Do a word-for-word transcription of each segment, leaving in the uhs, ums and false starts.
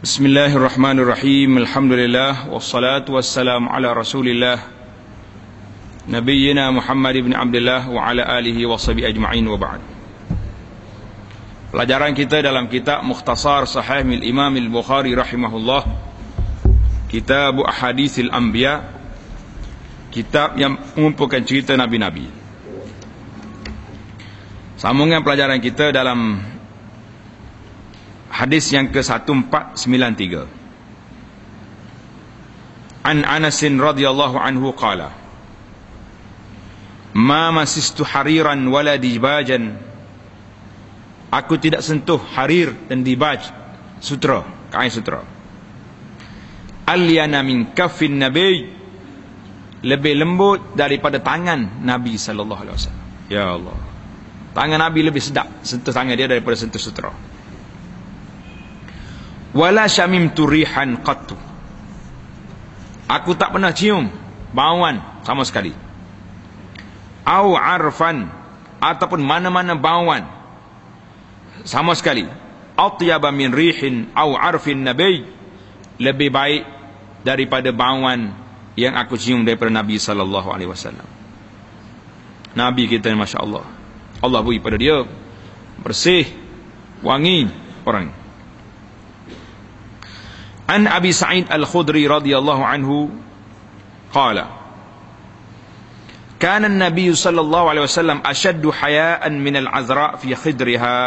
Bismillahirrahmanirrahim. Alhamdulillah wassalatu wassalamu ala Rasulillah Nabiyyina Muhammad ibn Abdullah wa ala alihi wa sahbihi ajma'in wa ba'd. Pelajaran kita dalam kitab Mukhtasar Sahih Imam Al-Bukhari rahimahullah, Kitab Ahaditsil Anbiya, kitab yang mengumpulkan cerita nabi-nabi. Sambungan pelajaran kita dalam hadis yang ke seribu empat ratus sembilan puluh tiga. An Anas radhiyallahu anhu qala: Ma masistu hariran wala dibajan. Aku tidak sentuh harir dan dibaj, sutra, kain sutra. Alyana min kaffin nabi, lebih lembut daripada tangan Nabi sallallahu alaihi wasallam. Ya Allah, tangan Nabi lebih sedap sentuh tangan dia daripada sentuh sutra. Wala syamimtu rihan qattu, aku tak pernah cium bauan sama sekali. Au arfan, ataupun mana-mana bauan sama sekali. Atyaba min rihin au arfin nabi, lebih baik daripada bauan yang aku cium daripada Nabi sallallahu alaihi wasallam. Nabi kita, masya-Allah, Allah beri pada dia bersih, wangi orang. An Abi Sa'id Al-Khudri radhiyallahu anhu qala: Kana an-nabiy sallallahu alaihi wasallam ashaddu haya'an min al-azra fi khidriha.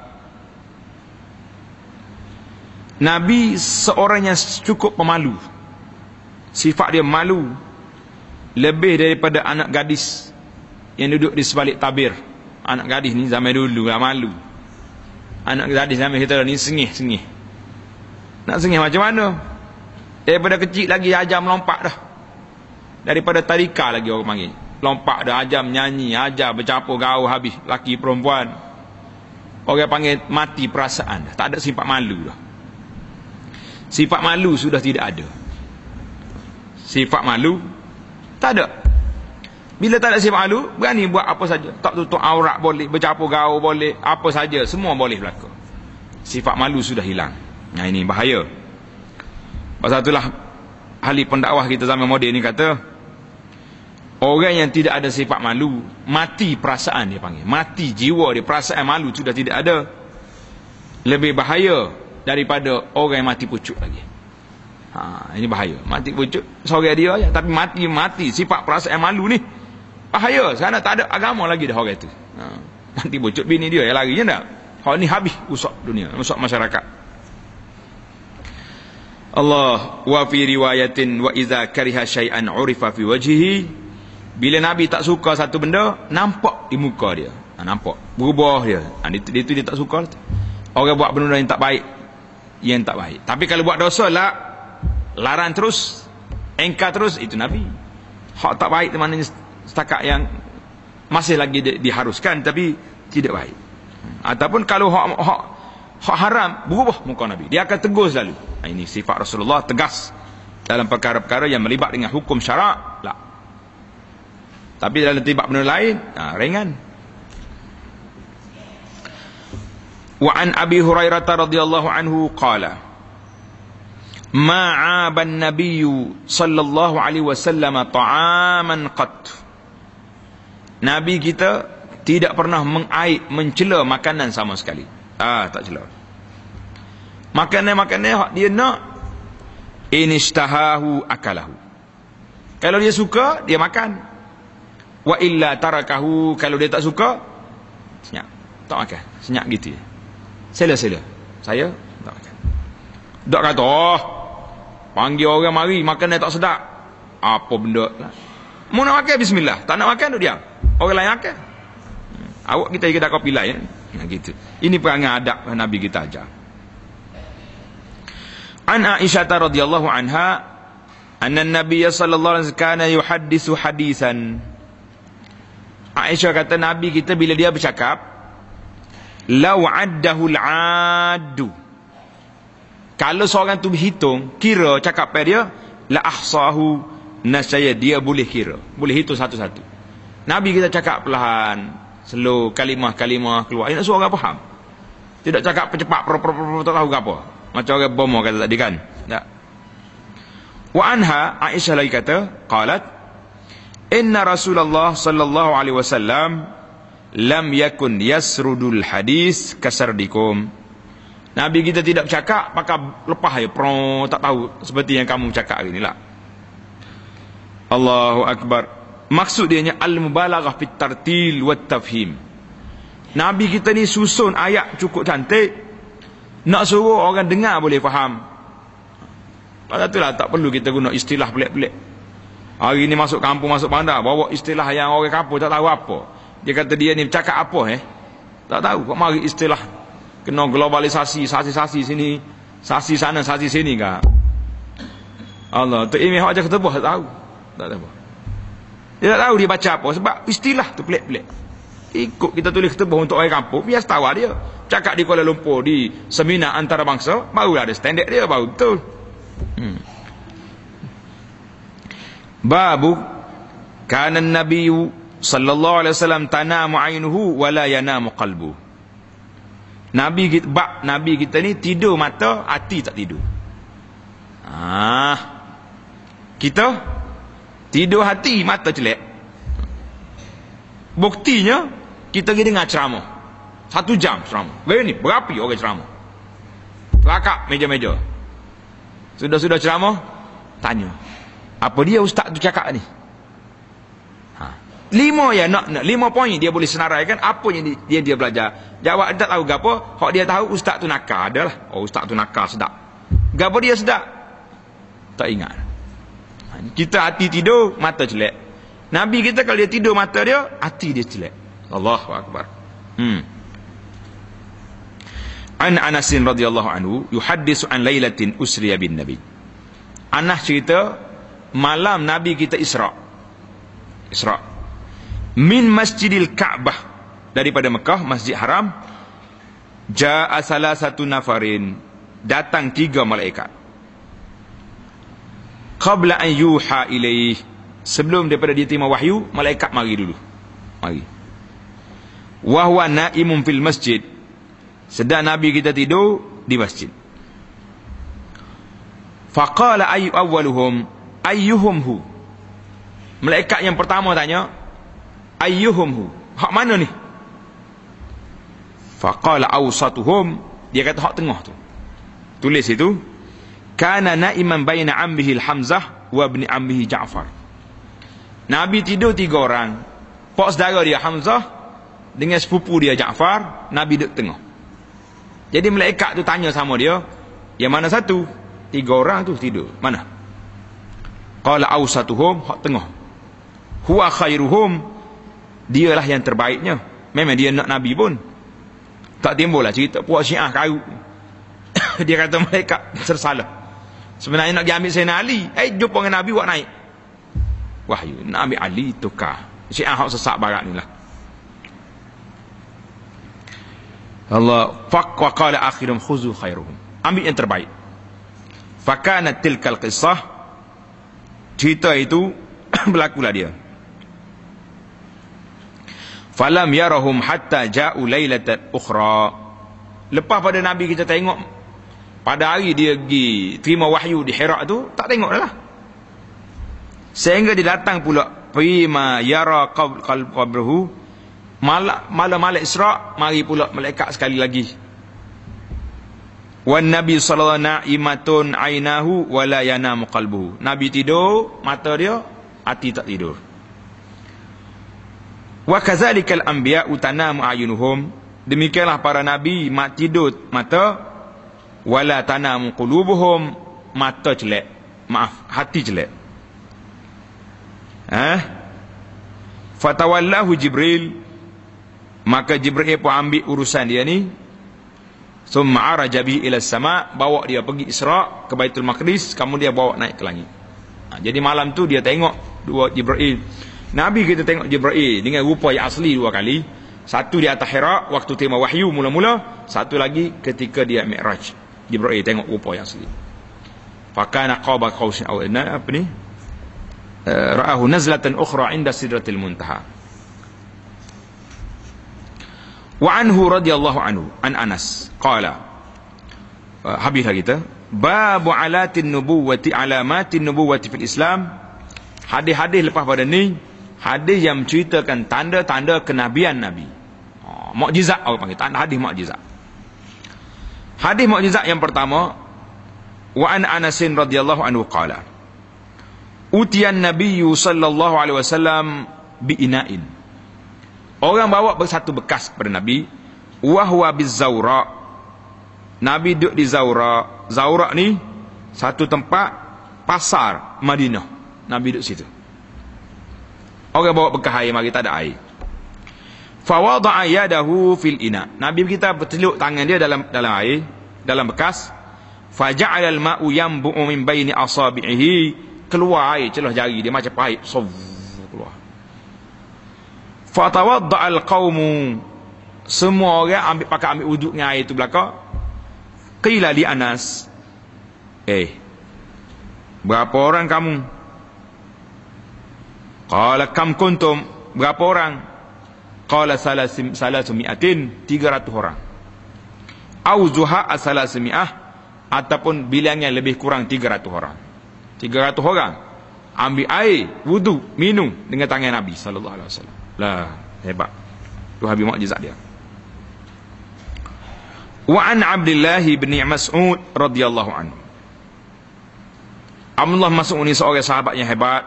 Nabi seorang yang cukup pemalu. Sifat dia malu lebih daripada anak gadis yang duduk di sebalik tabir. Anak gadis ni zaman dulu lah malu. Anak gadis zaman kita ni sengih-sengih. Nak sengih macam mana? Daripada kecil lagi ajar melompat dah. Daripada tadika lagi orang panggil. Lompat dah, ajar menyanyi, ajar bercampur gaul habis. Laki perempuan. Orang panggil mati perasaan dah. Tak ada sifat malu dah. Sifat malu sudah tidak ada. Sifat malu tak ada. Bila tak ada sifat malu, berani buat apa saja. Tak tutup aurat boleh, bercampur gaul boleh, apa saja, semua boleh berlaku. Sifat malu sudah hilang. Nah, ini bahaya. Pasal itulah ahli pendakwah kita zaman moden ni kata, orang yang tidak ada sifat malu, mati perasaan dia panggil. Mati jiwa dia, perasaan malu sudah tidak ada. Lebih bahaya daripada orang yang mati pucuk lagi. Ha, ini bahaya. Mati pucuk seorang dia aja, tapi mati mati sifat perasaan malu ni bahaya. Sekarang tak ada agama lagi dah orang itu. Ha, mati pucuk bini dia yang larinya dah. Hak ni habis rusak dunia, rusak masyarakat. Allah wa fi riwayatin wa iza kariha syai'an urifa fi wajhihi. Bila Nabi tak suka satu benda, nampak di muka dia. Ha, nampak berubah dia. Ha, itu, itu dia tak suka. Orang buat benda yang tak baik, yang tak baik. Tapi kalau buat dosa lah, larang terus, engkar terus, itu Nabi. Hak tak baik itu maknanya setakat yang masih lagi di, diharuskan tapi tidak baik. Ataupun kalau hak hak hak haram, berubah muka Nabi, dia akan tegur selalu. Nah, ini sifat Rasulullah, tegas dalam perkara-perkara yang melibat dengan hukum syarak lah. Tapi dalam tiba benda lain, nah, ringan. Wa an Abi Hurairah radhiyallahu anhu qala: Ma'aba an-nabiy sallallahu alaihi wasallam ta'aman qat. Nabi kita tidak pernah mengaib, mencela makanan sama sekali. Ah, tak cela. Makanan-makanan hak dia nak, inishtahahu akalahu. Kalau dia suka, dia makan. Wa illa tarakahu, kalau dia tak suka, senyap, tak makan. Senyap gitu je. Sela-sela. Saya tak makan. Tak kata, oh, panggil orang mari, makanan tak sedap. Apa benda lah. Mau nak makan, bismillah. Tak nak makan, duduk diam. Orang lain makan. Hmm. Awak kita kedai kopi lain. Nah, gitu. Ini perangai adab Nabi kita ajar. An Aisyah radhiyallahu anha anna an-nabiy sallallahu alaihi wasallam kana yuhadditsu hadisan. Aisyah kata Nabi kita bila dia bercakap, law addahu al-addu, kalau seorang tu berhitung, kira cakap pada dia, la ahsahu, nasaya dia boleh kira, boleh hitung satu-satu. Nabi kita cakap perlahan, slow, kalimah-kalimah keluar. Nak suruh orang faham. Tidak cakap percepat, tak tahu apa. Macam orang bomo kata tadi kan. Tak. Wa anha, Aisyah lagi kata, qalat, inna Rasulullah sallallahu alaihi wasallam lam yakun yasrudul hadis kasardikum. Nabi kita tidak bercakap pakai lepas ya, pro tak tahu seperti yang kamu cakap hari ni lah. Allahu akbar. Maksud dia al-mubalaghah fit tartil wat tafhim. Nabi kita ni susun ayat cukup cantik, nak suruh orang dengar boleh faham. Pada itulah tak perlu kita guna istilah pelik-pelik. Hari ni masuk kampung, masuk bandar, bawa istilah yang orang kampung tak tahu apa. Dia kata dia ni bercakap apa eh? Tak tahu. Kok mari istilah kena globalisasi, sasi-sasi sini, sasi sana, sasi sini ke? Allah, tu imeh awak cakap tebuh tak tahu. Tak tahu. Dia tak tahu dia baca apa sebab istilah tu pelik-pelik. Ikut kita tulis ketebah untuk orang kampung, biar tahu dia. Cakap di Kuala Lumpur di seminar antarabangsa, barulah ada standard dia, baru betul. Hmm. Babu kana an-nabiy sallallahu alaihi wasallam tanamu 'ainuhu wa la yanamu qalbu. Nabi kita, bab Nabi kita ni tidur mata, hati tak tidur. Ah. Kita tidur hati, mata celek. Buktinya kita pergi dengar ceramah. Satu jam ceramah. Begini, berapi orang ceramah. Rakak meja-meja. Sudah-sudah ceramah, tanya. Apa dia ustaz tu cakap ni? Ha. Lima ya nak, nak lima poin dia boleh senaraikan apa yang dia dia belajar. Jawab tak tahu gapo, hak dia tahu ustaz tu nakal adalah. Oh ustaz tu nakal sedap. Gapo dia sedap? Tak ingat. Kita hati tidur, mata celek. Nabi kita kalau dia tidur mata dia, hati dia celek. Allahu akbar. Hmm. An Anas radhiyallahu anhu yuhaddisu an lailatin usriya bin Nabi. Anas cerita malam Nabi kita Isra. Isra. Min Masjidil Ka'bah, daripada Mekah, Masjid Haram, jaa salasatu nafarin, datang tiga malaikat. Qabla an yuha ilaih, sebelum daripada dia terima wahyu, malaikat mari dulu. Mari. Wa huwa naimun fil masjid, sedang Nabi kita tidur di masjid. Faqala ayyu awwaluhum ayyuhum hu. Malaikat yang pertama tanya, ayyuhum hu, hak mana ni? Faqala awsatuhum, dia kata hak tengah tu. Tulis itu, kana naiman baina ammihi al-Hamzah wa ibni ammihi Ja'far. Nabi tidur tiga orang. Pak saudara dia Hamzah dengan sepupu dia Ja'far, Nabi duduk tengah. Jadi malaikat tu tanya sama dia, yang mana satu? Tiga orang tu tidur. Mana? Qala awsatuhum, hak tengah. Huwa khairuhum, dialah yang terbaiknya. Memang dia nak Nabi pun. Tak timbul lah cerita puak Syiah karut. Dia kata malaikat tersalah. Sebenarnya nak pergi ambil Sayyidina Ali, eh jumpa dengan Nabi buat naik wahyu. Nabi Ali tukar. Syiah hak sesak barat ni lah. Allah faq wa qala akhirum khuzu khairuhum, ambil yang terbaik. Fakanat tilkal qissah, cerita itu berlakulah dia. Falam yarahum hatta ja'u lailatan ukhra. Lepas pada Nabi kita tengok pada hari dia pergi terima wahyu di Hira tu, tak tengok dah lah. Sehingga dia datang pula prima yara qabrahu, malam-malam Isra, mari pula malaikat sekali lagi. Wan Nabi sallallahu alaihi wasallam na'imatun ainahu wa la yanamu qalbuhu. Nabi tidur, mata dia, hati tak tidur. Wa kadzalikal anbiya'u tanamu ayunuhum, demikianlah para nabi mat tidur mata, wala tanamu qulubuhum, mata celek, maaf, hati celek. Eh? Fatawallahu Jibril, maka Jibril pun ambil urusan dia ni. Summa araja bihi ila sama, bawa dia pergi Isra ke Baitul Maqdis, kemudian dia bawa naik ke langit. Ha, jadi malam tu dia tengok dua Jibril. Nabi kita tengok Jibril dengan rupa yang asli dua kali. Satu di atas Hira waktu terima wahyu mula-mula, satu lagi ketika dia Mi'raj. Jibril tengok rupa yang asli. Fakana qaba qausin aw adna, apa ni? Uh, ra'ahu nazlatan ukhra 'inda sidratil muntaha. Wa anhu radhiyallahu anhu an Anas qala uh, habislah kita. Babu alatin nubuwati alamatin nubuwati fil Islam. Hadis-hadis lepas pada ni, hadis yang menceritakan tanda-tanda kenabian Nabi. Oh, mukjizat orang panggil, tanda hadis mukjizat. Hadis mukjizat yang pertama, wa an Anasin radhiyallahu anhu qala, utiyan nabiyyu sallallahu alaihi wasallam bi ina'in. Orang bawa satu bekas kepada Nabi, wa huwa bizaura. Nabi duduk di Zaura. Zaura ni satu tempat pasar Madinah. Nabi duduk situ. Orang bawa bekas air, mari tak ada air. Fa wada'a yadahu fil ina. Nabi kita berteluk tangan dia dalam dalam air, dalam bekas. Fa ja'ala al-ma'u yanbu'u min baini asabi'ihi. Keluar air celah jari dia macam paip. So, keluar. Fa tawadda'a al-qaumu. Semua orang ambil pakai ambil wuduk dengan air itu belakang. Qila li Anas, eh, berapa orang kamu? Qala kam kuntum, berapa orang? Qala salasim salasumi'atin, tiga ratus orang. Au zuha salasimi'ah, ataupun bilangnya lebih kurang tiga ratus orang. tiga ratus orang ambil air wudu, minum dengan tangan Nabi sallallahu alaihi wasallam. Lah, hebat. Tu habis mukjizat dia. Wa an Abdullah bin Mas'ud radhiyallahu anhu. Abdullah Mas'ud ni seorang sahabat yang hebat.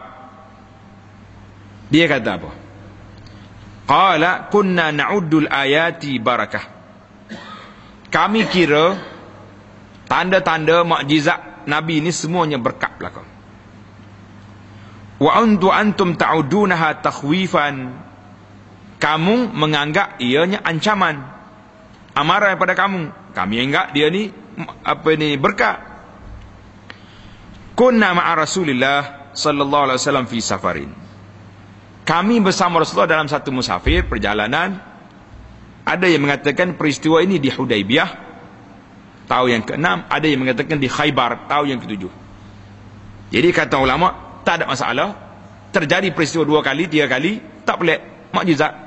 Dia kata apa? Qala kunna na'uddul ayati barakah. Kami kira tanda-tanda mukjizat Nabi ni semuanya berkat belaka. Wa antu antum ta'udunaha takhwifan. Kamu menganggap ianya ancaman, amaran pada kamu. Kami anggap dia ni apa ni berkat. Kunna ma'a Rasulillah sallallahu alaihi wasallam fi safarin. Kami bersama Rasulullah dalam satu musafir perjalanan. Ada yang mengatakan peristiwa ini di Hudaibiyah tahun yang keenam, ada yang mengatakan di Khaybar tahun yang ketujuh. Jadi kata ulama, tak ada masalah. Terjadi peristiwa dua kali, tiga kali, tak pelik, mukjizat.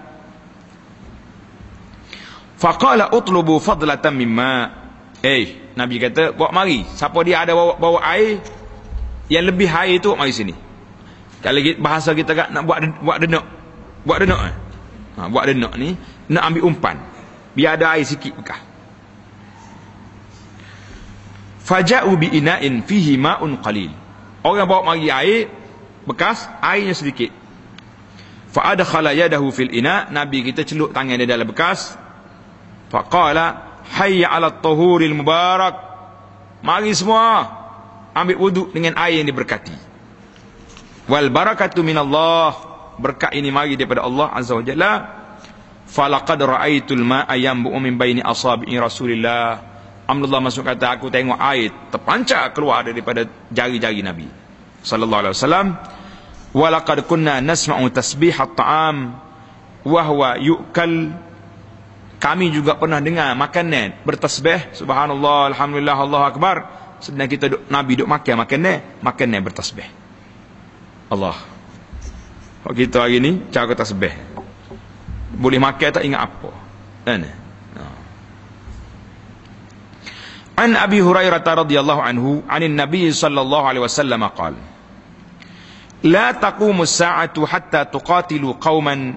Faqala utlubu fadlatan mimma. Eh, Nabi kata, bawa mari. Siapa dia ada bawa, bawa air yang lebih air tu, mari sini. Kalau bahasa kita kan nak buat buat denak. Buat denak eh. Ha, buat denak ni nak ambil umpan. Biar ada air sikit bekas. Faja'u bi ina'in fihi ma'un qalil. Orang bawa mari air bekas, airnya sedikit. Fa adkhala yadahu fil ina', Nabi kita celuk tangan dia dalam bekas. Faqala hayya 'ala at-tahuril mubarak. Mari semua ambil wuduk dengan air yang diberkati. Wal barakatu minallah. Berkat ini mari daripada Allah Azza wa Jalla. Falaqad ra'aitul ma'a yanbu'u min baini asabi'i Rasulillah. Abdullah masuk kata, aku tengok air terpancar keluar daripada jari-jari Nabi sallallahu alaihi wasallam. Wa laqad kunna nasma'u tasbihat ta'am wa huwa yu'kal. Kami juga pernah dengar makanan bertasbih, subhanallah, alhamdulillah, Allahu akbar. Sedang kita duk, Nabi duk makan makanan, makanan bertasbih. Allah. Kalau kita hari ni cara tasbih, boleh makan tak ingat apa. Kan? An Abi Hurairah radhiyallahu anhu, anin Nabi sallallahu alaihi wasallam qala, la taqumu as-sa'atu hatta tuqatilu qauman.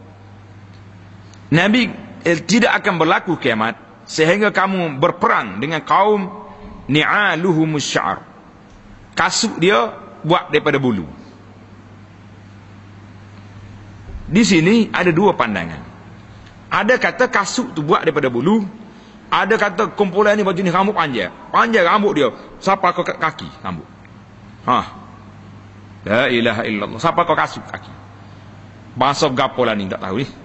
Nabi eh, tidak akan berlaku kiamat sehingga kamu berperang dengan kaum ni'aluhumus sya'r. Kasut dia buat daripada bulu. Di sini ada dua pandangan. Ada kata kasut tu buat daripada bulu, ada kata kumpulan ni baju ni rambut panjang. Panjang rambut dia sampai ke kaki rambut. Ha. La ilaha illallah. Sampai ke kasut kaki. Bahasa gapo lah ni tak tahu ni.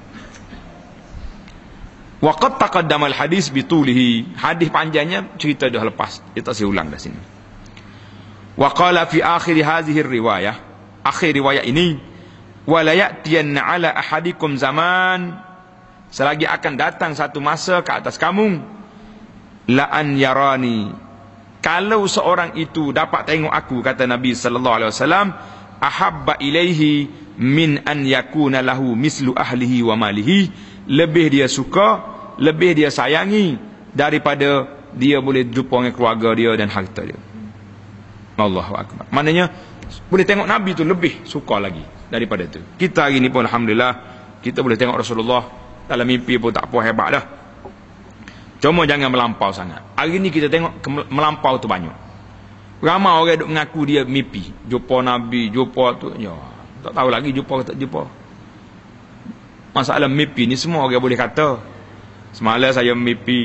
Wa qad taqaddama al-hadis bi tulihi. Hadis panjangnya cerita dah lepas. Kita saya ulang dah sini. Wa qala fi akhir hadhihi riwayah. Akhir riwayat ini, wala ya'tiyanna 'ala ahadikum zaman, selagi akan datang satu masa ke atas kamu, la an yarani, kalau seorang itu dapat tengok aku, kata Nabi sallallahu alaihi wasallam, ahabba ilaihi min an yakuna lahu mislu ahlihi wa malihi, lebih dia suka, lebih dia sayangi daripada dia boleh jumpa dengan keluarga dia dan harta dia. Allahu akbar. Maknanya boleh tengok Nabi tu lebih suka lagi daripada tu. Kita hari ni pun alhamdulillah kita boleh tengok Rasulullah dalam mimpi pun tak apa hebat dah. Cuma jangan melampau sangat. Hari ni kita tengok melampau tu banyak. Ramai orang duk mengaku dia mimpi, jumpa Nabi, jumpa tu, ya, tak tahu lagi jumpa ke tak jumpa. Masalah mimpi ni semua orang boleh kata. Semalam saya mimpi.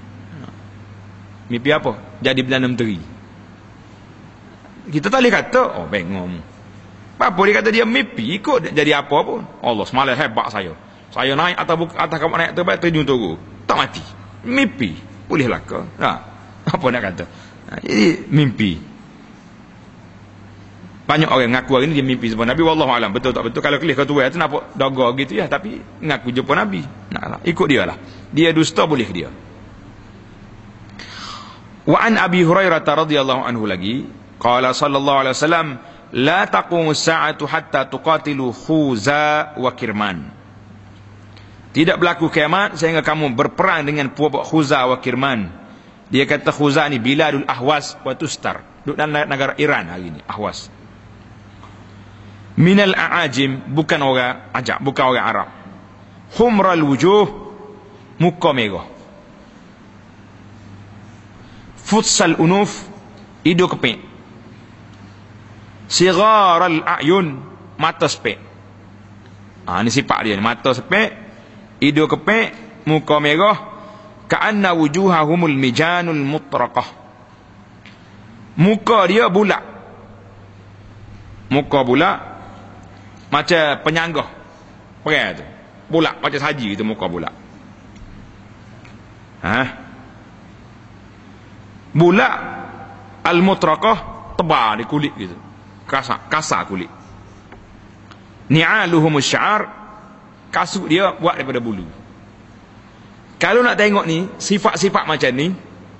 Mimpi apa? Jadi Perdana Menteri. Kita tak boleh kata, oh bengong. Apa dia kata dia mimpi, ikut jadi apa pun. Allah, semalam hebat saya. Saya naik atas buka, atas kapal naik terbaik, terjun turun. Tak mati. Mimpi. Bolehlah ke? Ha. Apa nak kata? Ha. Jadi, mimpi. Banyak orang mengaku hari ni dia mimpi jumpa Nabi. Wallahualam. Betul tak betul? Kalau kelih ketua tu nampak daga gitu ya. Tapi, mengaku jumpa Nabi. Nah, ikut dia lah. Dia dusta, boleh dia. Wa an Abi Hurairah radhiyallahu anhu lagi. Qala sallallahu alaihi wasallam. La taqumu as-sa'atu hatta tuqatilu Khuza wa Kirman. Tidak berlaku kiamat sehingga kamu berperang dengan puak Khuza wa Kirman. Dia kata Khuza ni Biladul Ahwas wa Tustar. Duduk dalam negara Iran hari ni, Ahwas. Minal a'ajim, bukan orang Ajam, bukan orang Arab. Humral wujuh, muka merah. Futsal unuf, hidung keping. Sigharal a'yun, mata sepek. Ah, ni sifat dia, mata sepek, hidung kepek, muka merah. Ka'anna wujuhahumul mijanul mutraqah. Muka dia bulat. Muka bulat macam penyanggah. Perai tu. Bulat macam saji tu muka bulat. Ha? Bulat al-mutraqah, tebal di kulit gitu. Kasar, kasar kulit. Ni'aluhumus sya'ar, kasut dia buat daripada bulu. Kalau nak tengok ni, sifat-sifat macam ni,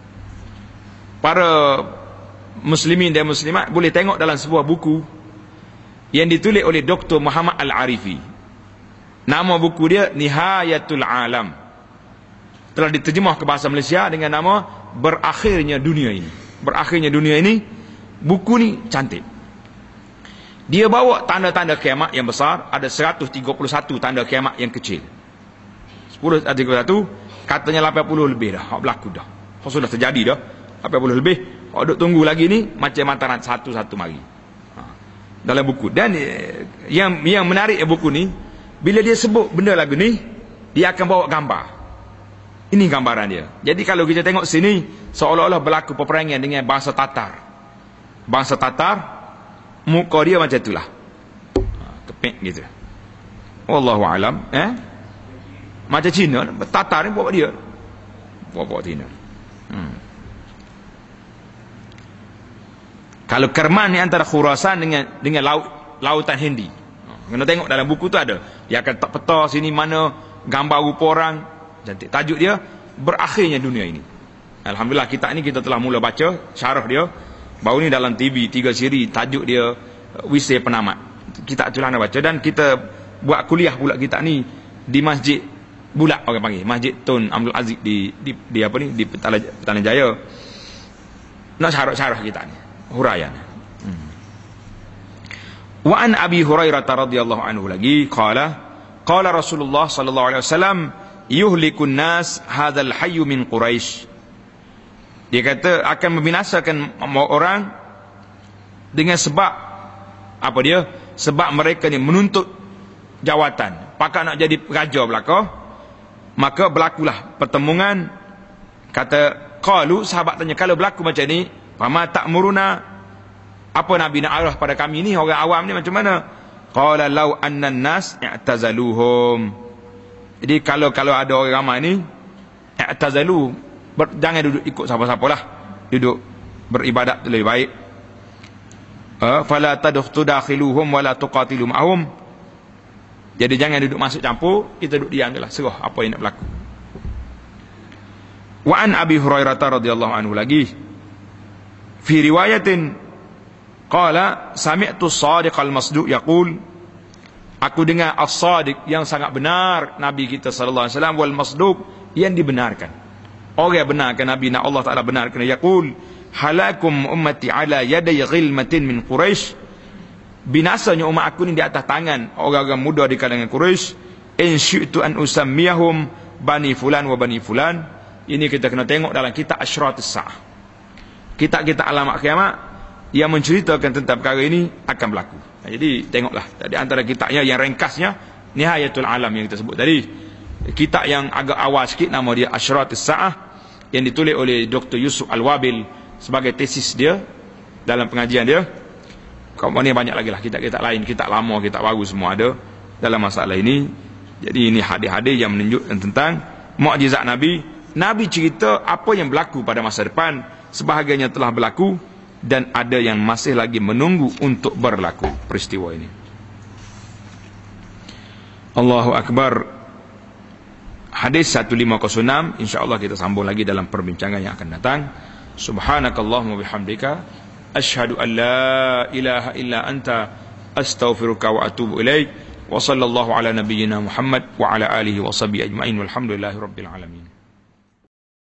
para muslimin dan muslimat boleh tengok dalam sebuah buku yang ditulis oleh Doktor Muhammad Al-Arifi. Nama buku dia Nihayatul Alam. Telah diterjemah ke bahasa Malaysia dengan nama Berakhirnya Dunia Ini. Berakhirnya Dunia Ini, buku ni cantik. Dia bawa tanda-tanda kiamat yang besar, ada seratus tiga puluh satu tanda kiamat yang kecil. sepuluh tiga puluh satu, katanya lapan puluh lebih dah, hak berlaku dah. Hak sudah terjadi dah, lapan puluh lebih. Hak duk tunggu lagi ni macam mataran satu-satu mari. Ha. Dalam buku. Dan eh, yang yang menarik buku ni, bila dia sebut benda lagu ni, dia akan bawa gambar. Ini gambaran dia. Jadi kalau kita tengok sini, seolah-olah berlaku peperangan dengan bangsa Tatar. Bangsa Tatar, muka dia macam itulah. Ha, kepek gitu. Wallahu alam, eh? Macam Cina, Tatar ni buat dia. Buat-buat Cina. Hmm. Kalau Kerman ni antara Khurasan dengan dengan laut lautan Hindi. Kena tengok dalam buku tu ada. Dia akan tak peta sini mana gambar rupa orang. Cantik. Tajuk dia Berakhirnya Dunia Ini. Alhamdulillah kita ni kita telah mula baca syarah dia. Baru ni dalam T V tiga siri, tajuk dia Wisir Penamat. Kita itulah nak baca dan kita buat kuliah pula kita ni di Masjid Bulat orang panggil, Masjid Tun Abdul Aziz di di, di apa ni di Petalan Jaya. Nak syarah-syarah kita ni, huraian. Hmm. Wa an Abi Hurairah radhiyallahu anhu lagi qala qala Rasulullah sallallahu alaihi wasallam yuhlikun nas hadzal hayy min Quraisy. Dia kata akan membinasakan orang dengan sebab apa dia? Sebab mereka ni menuntut jawatan. Pakak nak jadi raja belaka, maka berlakulah pertemuan. Kata qalu, sahabat tanya, kalau berlaku macam ni, fama ta'muruna, apa Nabi nak arah pada kami ni orang awam ni macam mana? Qala law annan nas i'tazaluhum. Jadi kalau kalau ada orang ramai ni i'tazalu, Ber, jangan duduk ikut siapa-siapa lah, duduk beribadat lebih baik. uh, fala tadkhiluhum wala tuqatilu ma'hum. Jadi jangan duduk masuk campur, kita duduk diam jelah, serah apa yang nak berlaku. Wa an Abi Hurairah radhiyallahu anhu lagi fi riwayatin qala sami'tu as-sadiq al-masduq yaqul, aku dengar as-sadiq yang sangat benar Nabi kita sallallahu alaihi wasallam, wal masduq yang dibenarkan, orang benarkan Nabi, nak Allah Ta'ala benarkan. Yaqul halakum ummati ala yaday ghilmatin min Quraisy, binasanya umat aku ni di atas tangan orang-orang muda di kalangan Quraisy. In syi'tu an usammiyahum bani fulan wa bani fulan. Ini kita kena tengok dalam kitab Asyratus Sa'ah, kitab-kitab alamat kiamat yang menceritakan tentang perkara ini akan berlaku. Jadi tengoklah, di antara kitabnya yang ringkasnya Nihayatul Alam yang kita sebut tadi. Kitab yang agak awal sikit nama dia Asyratus Sa'ah, yang ditulis oleh Doktor Yusuf Al-Wabil sebagai tesis dia dalam pengajian dia. Kemudian banyak lagi lah kitab-kitab lain, kitab lama, kitab baru, semua ada dalam masalah ini. Jadi ini hadis-hadis yang menunjukkan tentang mukjizat Nabi. Nabi cerita apa yang berlaku pada masa depan, sebahagiannya telah berlaku dan ada yang masih lagi menunggu untuk berlaku peristiwa ini. Allahu Akbar. Hadis lima nol enam, insya-Allah kita sambung lagi dalam perbincangan yang akan datang. Subhanakallahumma bihamdika asyhadu an la ilaha illa anta astaghfiruka wa atubu ilaik. Wa sallallahu ala nabiyyina Muhammad wa ala alihi wa sahbihi ajma'in walhamdulillahi rabbil alamin.